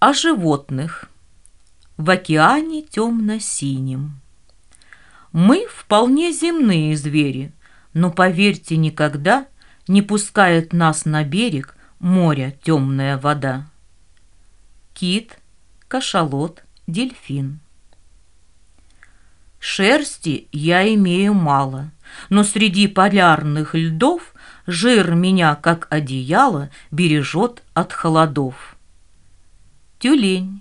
О животных в океане темно-синем. Мы вполне земные звери, но, поверьте, никогда не пускает нас на берег моря темная вода. Кит, кашалот, дельфин. Шерсти я имею мало, но среди полярных льдов жир меня, как одеяло, бережет от холодов. Тюлень.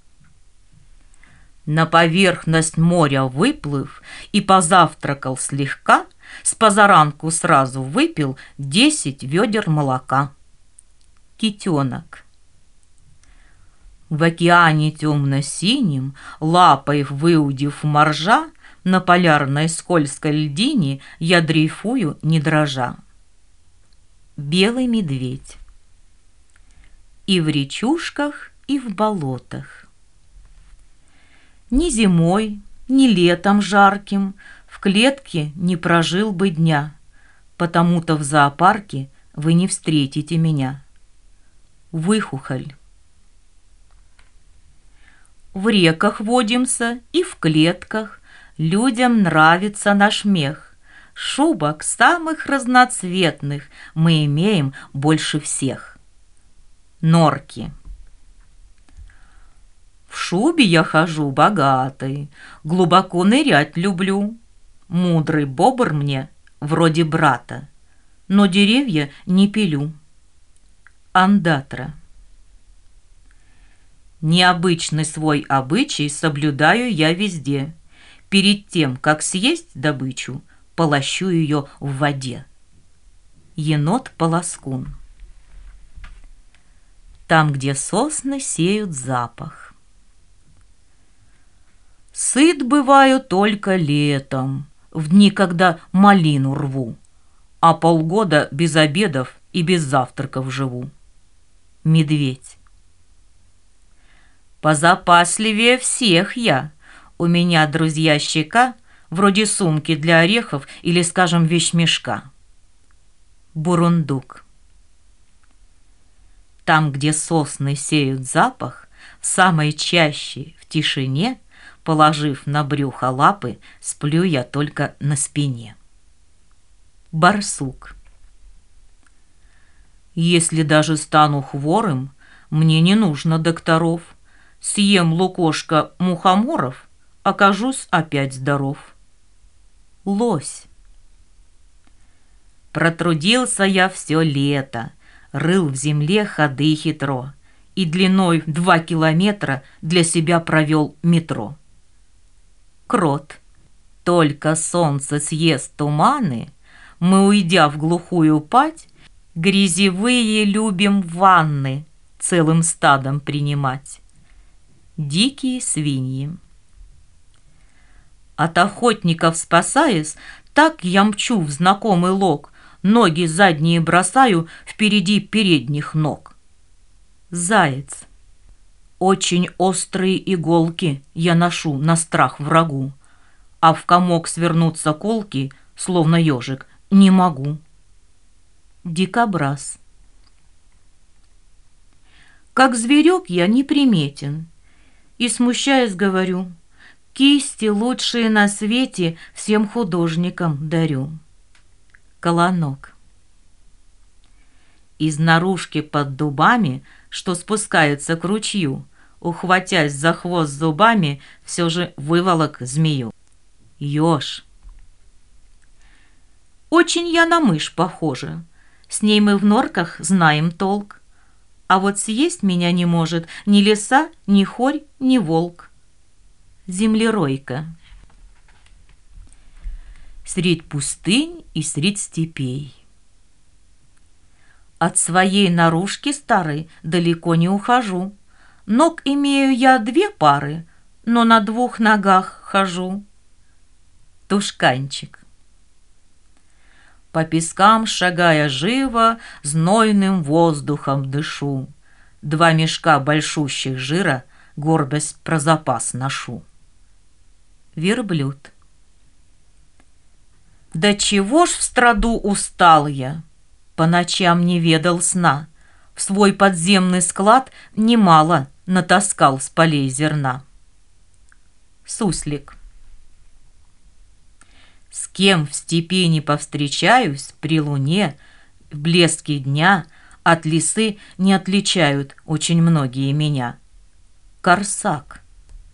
На поверхность моря выплыв и позавтракал слегка, с позаранку сразу выпил 10 ведер молока. Китенок. В океане темно-синем, лапой выудив моржа, на полярной скользкой льдине я дрейфую, не дрожа. Белый медведь. И в речушках, и в болотах. Ни зимой, ни летом жарким в клетке не прожил бы дня, потому-то в зоопарке вы не встретите меня. Выхухоль. В реках водимся и в клетках, людям нравится наш мех. Шубок самых разноцветных мы имеем больше всех. Норки. В шубе я хожу богатый, глубоко нырять люблю. Мудрый бобр мне вроде брата, но деревья не пилю. Ондатра. Необычный свой обычай соблюдаю я везде. Перед тем, как съесть добычу, полощу ее в воде. Енот-полоскун. Там, где сосны сеют запах. Сыт бываю только летом, в дни, когда малину рву, а полгода без обедов и без завтраков живу. Медведь. Позапасливее всех я. У меня, друзья, щека вроде сумки для орехов или, скажем, вещмешка. Бурундук. Там, где сосны сеют запах, в самой чаще, в тишине, положив на брюхо лапы, сплю я только на спине. Барсук. Если даже стану хворым, мне не нужно докторов. Съем лукошко мухоморов, окажусь опять здоров. Лось. Протрудился я все лето, рыл в земле ходы хитро и длиной 2 километра для себя провел метро. Крот. Только солнце съест туманы, мы, уйдя в глухую падь, грязевые любим ванны целым стадом принимать. Дикие свиньи. От охотников спасаясь, так я мчу в знакомый лог, ноги задние бросаю впереди передних ног. Заяц. Очень острые иголки я ношу на страх врагу, а в комок свернуться колки, словно ежик, не могу. Дикобраз. Как зверек я неприметен, и, смущаясь, говорю, кисти лучшие на свете всем художникам дарю. Колонок. Из наружки под дубами, что спускается к ручью, ухватясь за хвост зубами, все же выволок змею. Еж. Очень я на мышь похожа, с ней мы в норках знаем толк. А вот съесть меня не может ни лиса, ни хорь, ни волк. Землеройка. Средь пустынь и средь степей. От своей наружки старой далеко не ухожу. Ног имею я 2 пары, но на 2 ногах хожу. Тушканчик. По пескам, шагая живо, знойным воздухом дышу. 2 мешка большущих жира, горбясь про запас ношу. Верблюд. Да чего ж в страду устал я, по ночам не ведал сна, в свой подземный склад немало натаскал с полей зерна. Суслик. С кем в степи не повстречаюсь, при луне, в блеске дня, от лисы не отличают очень многие меня. Корсак.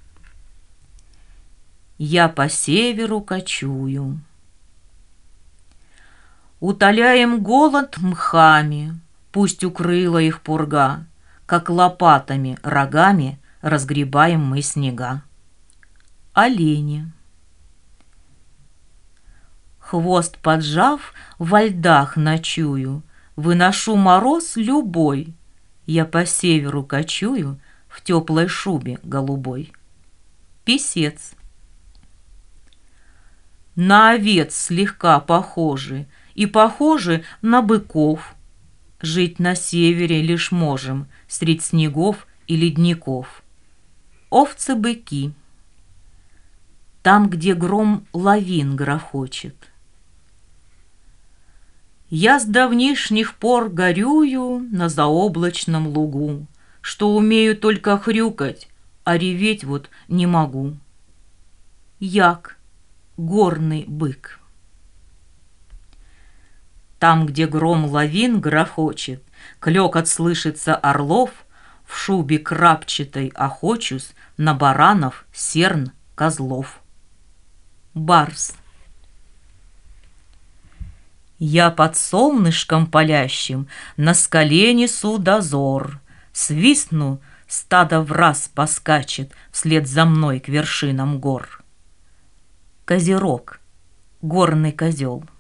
Я по северу кочую. Утоляем голод мхами, пусть укрыла их пурга, как лопатами, рогами разгребаем мы снега. Олени. Хвост поджав, во льдах ночую, выношу мороз любой. Я по северу кочую в теплой шубе голубой. Писец. На овец слегка похожи и похожи на быков. Жить на севере лишь можем средь снегов и ледников. Овцы-быки. Там, где гром лавин грохочет. Я с давнишних пор горюю на заоблачном лугу, что умею только хрюкать, а реветь вот не могу. Як, горный бык. Там, где гром лавин грохочет, клёкот слышится орлов, в шубе крапчатой охочусь на баранов, серн, козлов. Барс. Я под солнышком палящим на скале несу дозор. Свистну, стадо враз поскачет вслед за мной к вершинам гор. Козерог, горный козел.